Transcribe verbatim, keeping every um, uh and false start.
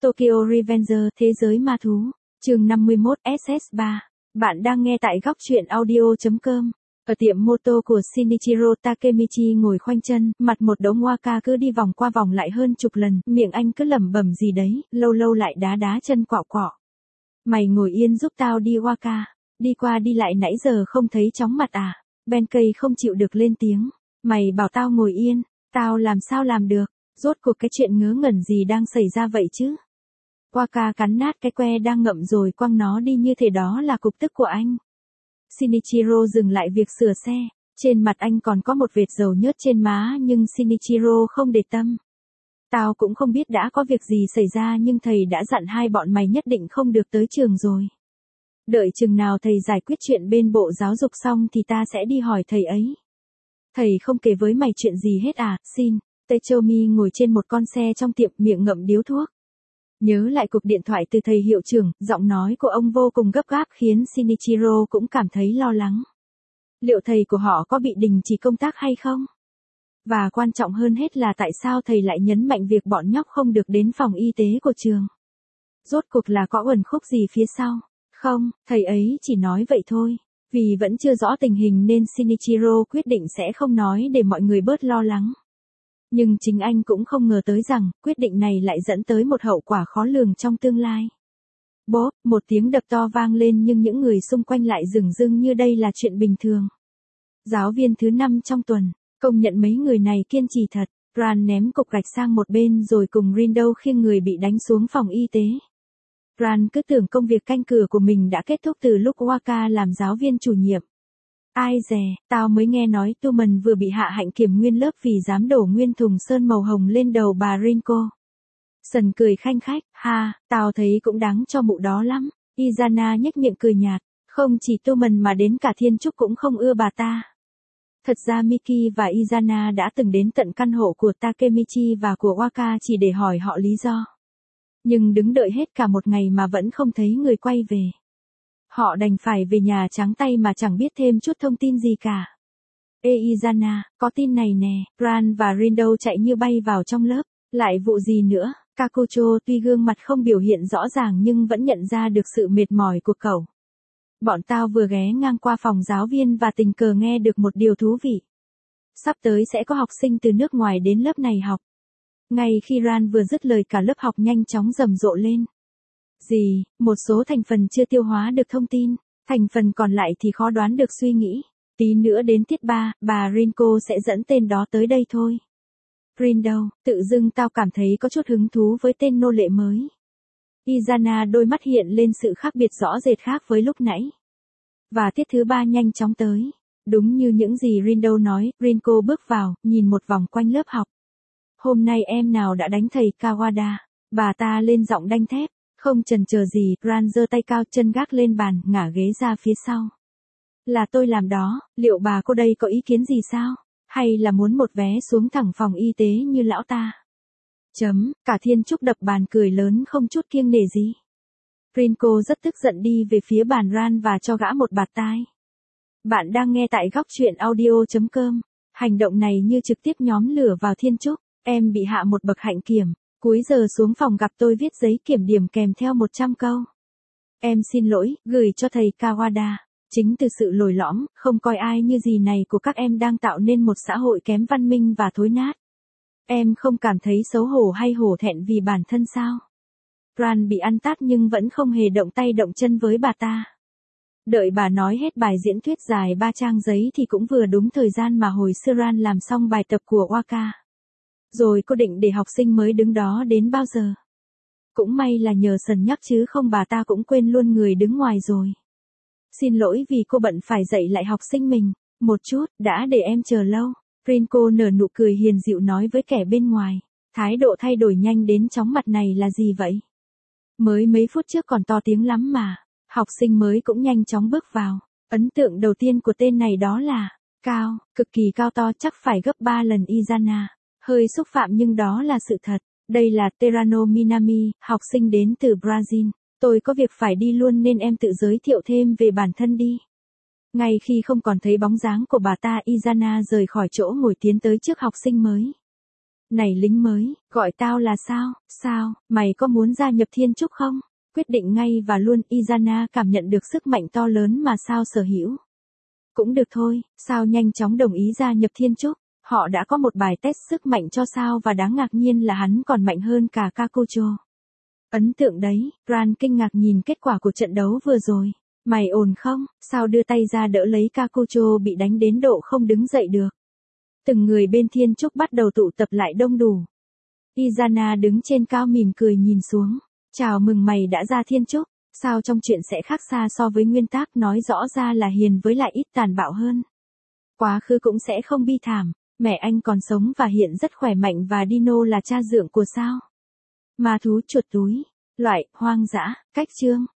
Tokyo Revenger Thế giới ma thú, chương năm mươi mốt S S ba. Bạn đang nghe tại góc truyện audio chấm com. Ở tiệm mô tô của Shinichiro Takemichi ngồi khoanh chân, mặt một đống waka cứ đi vòng qua vòng lại hơn chục lần, miệng anh cứ lẩm bẩm gì đấy, lâu lâu lại đá đá chân quạo quọ. Mày ngồi yên giúp tao đi waka, đi qua đi lại nãy giờ không thấy chóng mặt à? Benkei không chịu được lên tiếng. Mày bảo tao ngồi yên, tao làm sao làm được, rốt cuộc cái chuyện ngớ ngẩn gì đang xảy ra vậy chứ? Waka cắn nát cái que đang ngậm rồi quăng nó đi như thể đó là cục tức của anh. Shinichiro dừng lại việc sửa xe, trên mặt anh còn có một vệt dầu nhớt trên má nhưng Shinichiro không để tâm. Tao cũng không biết đã có việc gì xảy ra nhưng thầy đã dặn hai bọn mày nhất định không được tới trường rồi. Đợi chừng nào thầy giải quyết chuyện bên bộ giáo dục xong thì ta sẽ đi hỏi thầy ấy. Thầy không kể với mày chuyện gì hết à, xin. Techomi ngồi trên một con xe trong tiệm miệng ngậm điếu thuốc. Nhớ lại cuộc điện thoại từ thầy hiệu trưởng, giọng nói của ông vô cùng gấp gáp khiến Shinichiro cũng cảm thấy lo lắng. Liệu thầy của họ có bị đình chỉ công tác hay không? Và quan trọng hơn hết là tại sao thầy lại nhấn mạnh việc bọn nhóc không được đến phòng y tế của trường? Rốt cuộc là có uẩn khúc gì phía sau? Không, thầy ấy chỉ nói vậy thôi. Vì vẫn chưa rõ tình hình nên Shinichiro quyết định sẽ không nói để mọi người bớt lo lắng. Nhưng chính anh cũng không ngờ tới rằng, quyết định này lại dẫn tới một hậu quả khó lường trong tương lai. Bốp, một tiếng đập to vang lên nhưng những người xung quanh lại dửng dưng như đây là chuyện bình thường. Giáo viên thứ năm trong tuần, công nhận mấy người này kiên trì thật. Ran ném cục gạch sang một bên rồi cùng Rindo khiêng người bị đánh xuống phòng y tế. Ran cứ tưởng công việc canh cửa của mình đã kết thúc từ lúc Waka làm giáo viên chủ nhiệm. Ai dè, tao mới nghe nói Tuman vừa bị hạ hạnh kiểm nguyên lớp vì dám đổ nguyên thùng sơn màu hồng lên đầu bà Rinko. Sần cười khanh khách, ha, tao thấy cũng đáng cho mụ đó lắm. Izana nhếch miệng cười nhạt, không chỉ Tuman mà đến cả Thiên Trúc cũng không ưa bà ta. Thật ra Miki và Izana đã từng đến tận căn hộ của Takemichi và của Waka chỉ để hỏi họ lý do. Nhưng đứng đợi hết cả một ngày mà vẫn không thấy người quay về. Họ đành phải về nhà trắng tay mà chẳng biết thêm chút thông tin gì cả. Ê Izana, có tin này nè, Ran và Rindo chạy như bay vào trong lớp, lại vụ gì nữa? Kakucho tuy gương mặt không biểu hiện rõ ràng nhưng vẫn nhận ra được sự mệt mỏi của cậu. Bọn tao vừa ghé ngang qua phòng giáo viên và tình cờ nghe được một điều thú vị. Sắp tới sẽ có học sinh từ nước ngoài đến lớp này học. Ngay khi Ran vừa dứt lời cả lớp học nhanh chóng rầm rộ lên. Gì, một số thành phần chưa tiêu hóa được thông tin, thành phần còn lại thì khó đoán được suy nghĩ. Tí nữa đến tiết ba, bà Rinko sẽ dẫn tên đó tới đây thôi. Rindo, tự dưng tao cảm thấy có chút hứng thú với tên nô lệ mới. Izana đôi mắt hiện lên sự khác biệt rõ rệt khác với lúc nãy. Và tiết thứ ba nhanh chóng tới. Đúng như những gì Rindo nói, Rinko bước vào, nhìn một vòng quanh lớp học. Hôm nay em nào đã đánh thầy Kawada? Bà ta lên giọng đanh thép. Không chần chờ gì, Ran giơ tay cao chân gác lên bàn, ngả ghế ra phía sau. Là tôi làm đó, liệu bà cô đây có ý kiến gì sao? Hay là muốn một vé xuống thẳng phòng y tế như lão ta? Chấm, cả Thiên Trúc đập bàn cười lớn không chút kiêng nể gì. Rinko rất tức giận đi về phía bàn Ran và cho gã một bạt tai. Bạn đang nghe tại góc truyện audio chấm com. Hành động này như trực tiếp nhóm lửa vào Thiên Trúc. Em bị hạ một bậc hạnh kiểm. Cuối giờ xuống phòng gặp tôi viết giấy kiểm điểm kèm theo một trăm câu. Em xin lỗi, gửi cho thầy Kawada. Chính từ sự lồi lõm, không coi ai như gì này của các em đang tạo nên một xã hội kém văn minh và thối nát. Em không cảm thấy xấu hổ hay hổ thẹn vì bản thân sao? Ran bị ăn tát nhưng vẫn không hề động tay động chân với bà ta. Đợi bà nói hết bài diễn thuyết dài ba trang giấy thì cũng vừa đúng thời gian mà hồi xưa Ran làm xong bài tập của Waka. Rồi cô định để học sinh mới đứng đó đến bao giờ? Cũng may là nhờ Sần nhắc chứ không bà ta cũng quên luôn người đứng ngoài rồi. Xin lỗi vì cô bận phải dạy lại học sinh mình. Một chút, đã để em chờ lâu. Rinko nở nụ cười hiền dịu nói với kẻ bên ngoài. Thái độ thay đổi nhanh đến chóng mặt này là gì vậy? Mới mấy phút trước còn to tiếng lắm mà. Học sinh mới cũng nhanh chóng bước vào. Ấn tượng đầu tiên của tên này đó là cao, cực kỳ cao to chắc phải gấp ba lần Izana. Hơi xúc phạm nhưng đó là sự thật. Đây là Terano Minami, học sinh đến từ Brazil. Tôi có việc phải đi luôn nên em tự giới thiệu thêm về bản thân đi. Ngay khi không còn thấy bóng dáng của bà ta, Izana rời khỏi chỗ ngồi tiến tới trước học sinh mới. Này lính mới, gọi tao là sao, sao, mày có muốn gia nhập thiên trúc không? Quyết định ngay và luôn, Izana cảm nhận được sức mạnh to lớn mà Sao sở hữu. Cũng được thôi, Sao nhanh chóng đồng ý gia nhập thiên trúc. Họ đã có một bài test sức mạnh cho Sao và đáng ngạc nhiên là hắn còn mạnh hơn cả Kakucho. Ấn tượng đấy, Ran kinh ngạc nhìn kết quả của trận đấu vừa rồi. Mày ổn không? Sao đưa tay ra đỡ lấy Kakucho bị đánh đến độ không đứng dậy được. Từng người bên thiên trúc bắt đầu tụ tập lại đông đủ. Izana đứng trên cao mỉm cười nhìn xuống. Chào mừng mày đã ra thiên trúc. Sao trong chuyện sẽ khác xa so với nguyên tắc, nói rõ ra là hiền với lại ít tàn bạo hơn. Quá khứ cũng sẽ không bi thảm. Mẹ anh còn sống và hiện rất khỏe mạnh và Dino là cha dượng của Sao. Ma thú chuột túi. Loại, hoang dã, cách chương.